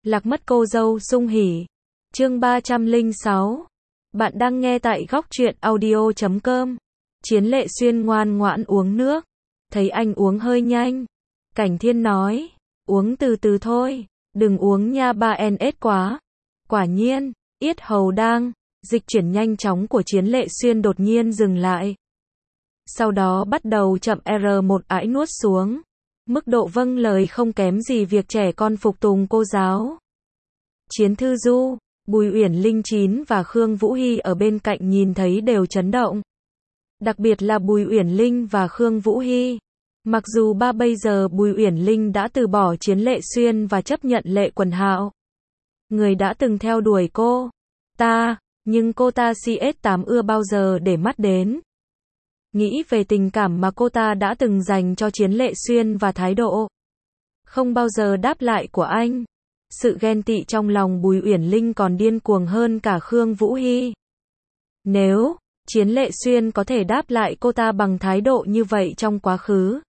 Lạc mất cô dâu sung hỉ. Chương 306. Bạn đang nghe tại góc truyện audio.com. Chiến Lệ Xuyên ngoan ngoãn uống nước. Thấy anh uống hơi nhanh. Cảnh Thiên nói, uống từ từ thôi, đừng uống nha ba NS quá. Quả nhiên, yết hầu đang dịch chuyển nhanh chóng của Chiến Lệ Xuyên đột nhiên dừng lại. Sau đó bắt đầu chậm R1 ãi nuốt xuống. Mức độ vâng lời không kém gì việc trẻ con phục tùng cô giáo. Chiến Thư Du, Bùi Uyển Linh Chín và Khương Vũ Hy ở bên cạnh nhìn thấy đều chấn động. Đặc biệt là Bùi Uyển Linh và Khương Vũ Hy. Mặc dù bây giờ Bùi Uyển Linh đã từ bỏ Chiến Lệ Xuyên và chấp nhận Lệ Quần Hạo, người đã từng theo đuổi cô ta, nhưng cô ta CS8 ưa bao giờ để mắt đến. Nghĩ về tình cảm mà cô ta đã từng dành cho Chiến Lệ Xuyên và thái độ không bao giờ đáp lại của anh. Sự ghen tị trong lòng Bùi Uyển Linh còn điên cuồng hơn cả Khương Vũ Hy. Nếu Chiến Lệ Xuyên có thể đáp lại cô ta bằng thái độ như vậy trong quá khứ,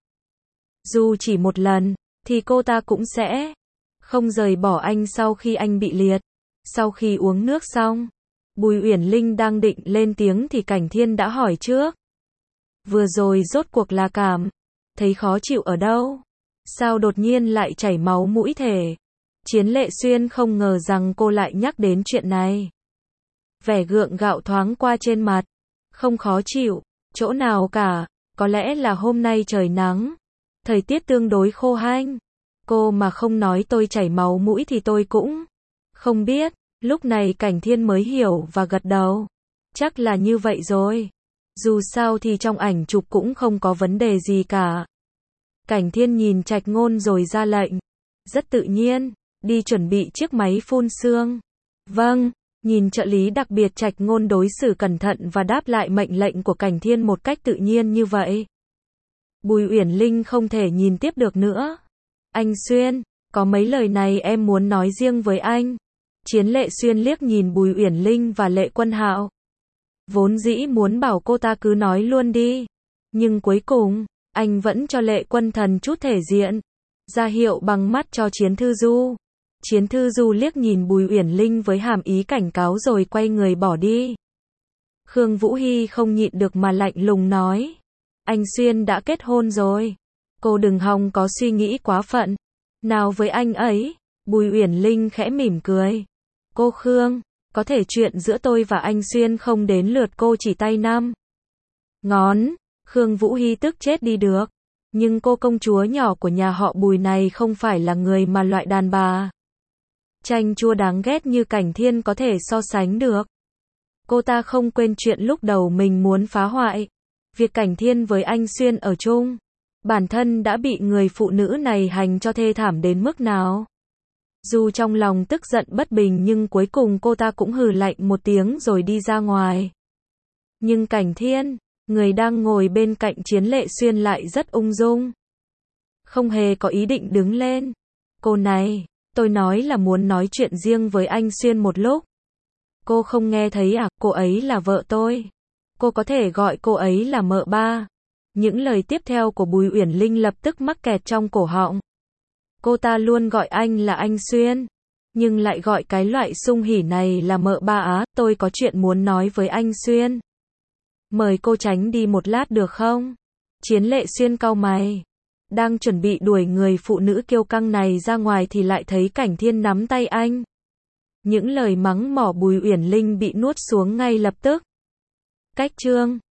dù chỉ một lần, thì cô ta cũng sẽ không rời bỏ anh sau khi anh bị liệt. Sau khi uống nước xong, Bùi Uyển Linh đang định lên tiếng thì Cảnh Thiên đã hỏi trước. Vừa rồi rốt cuộc là cảm thấy khó chịu ở đâu? Sao đột nhiên lại chảy máu mũi thế? Chiến Lệ Xuyên không ngờ rằng cô lại nhắc đến chuyện này. Vẻ gượng gạo thoáng qua trên mặt. Không khó chịu, chỗ nào cả, có lẽ là hôm nay trời nắng. Thời tiết tương đối khô hanh. Cô mà không nói tôi chảy máu mũi thì tôi cũng không biết. Lúc này Cảnh Thiên mới hiểu và gật đầu. Chắc là như vậy rồi. Dù sao thì trong ảnh chụp cũng không có vấn đề gì cả. Cảnh Thiên nhìn Trạch Ngôn rồi ra lệnh. Rất tự nhiên, đi chuẩn bị chiếc máy phun sương. Vâng, nhìn trợ lý đặc biệt Trạch Ngôn đối xử cẩn thận và đáp lại mệnh lệnh của Cảnh Thiên một cách tự nhiên như vậy. Bùi Uyển Linh không thể nhìn tiếp được nữa. Anh Xuyên, có mấy lời này em muốn nói riêng với anh. Chiến Lệ Xuyên liếc nhìn Bùi Uyển Linh và Lệ Quân Hạo. Vốn dĩ muốn bảo cô ta cứ nói luôn đi. Nhưng cuối cùng, anh vẫn cho Lệ Quân Thần chút thể diện. Ra hiệu bằng mắt cho Chiến Thư Du. Chiến Thư Du liếc nhìn Bùi Uyển Linh với hàm ý cảnh cáo rồi quay người bỏ đi. Khương Vũ Hy không nhịn được mà lạnh lùng nói. Anh Xuyên đã kết hôn rồi. Cô đừng hòng có suy nghĩ quá phận. Nào với anh ấy. Bùi Uyển Linh khẽ mỉm cười. Cô Khương, có thể chuyện giữa tôi và anh Xuyên không đến lượt cô chỉ tay năm ngón. Khương Vũ Hy tức chết đi được. Nhưng cô công chúa nhỏ của nhà họ Bùi này không phải là người mà loại đàn bà chanh chua đáng ghét như Cảnh Thiên có thể so sánh được. Cô ta không quên chuyện lúc đầu mình muốn phá hoại việc Cảnh Thiên với anh Xuyên ở chung. Bản thân đã bị người phụ nữ này hành cho thê thảm đến mức nào. Dù trong lòng tức giận bất bình nhưng cuối cùng cô ta cũng hừ lạnh một tiếng rồi đi ra ngoài. Nhưng Cảnh Thiên, người đang ngồi bên cạnh Chiến Lệ Xuyên lại rất ung dung. Không hề có ý định đứng lên. Cô này, tôi nói là muốn nói chuyện riêng với anh Xuyên một lúc. Cô không nghe thấy à, cô ấy là vợ tôi. Cô có thể gọi cô ấy là mợ ba. Những lời tiếp theo của Bùi Uyển Linh lập tức mắc kẹt trong cổ họng. Cô ta luôn gọi anh là anh Xuyên, nhưng lại gọi cái loại sung hỉ này là mợ ba á. Tôi có chuyện muốn nói với anh Xuyên. Mời cô tránh đi một lát được không? Chiến Lệ Xuyên cau mày. Đang chuẩn bị đuổi người phụ nữ kiêu căng này ra ngoài thì lại thấy Cảnh Thiên nắm tay anh. Những lời mắng mỏ Bùi Uyển Linh bị nuốt xuống ngay lập tức. Cách chương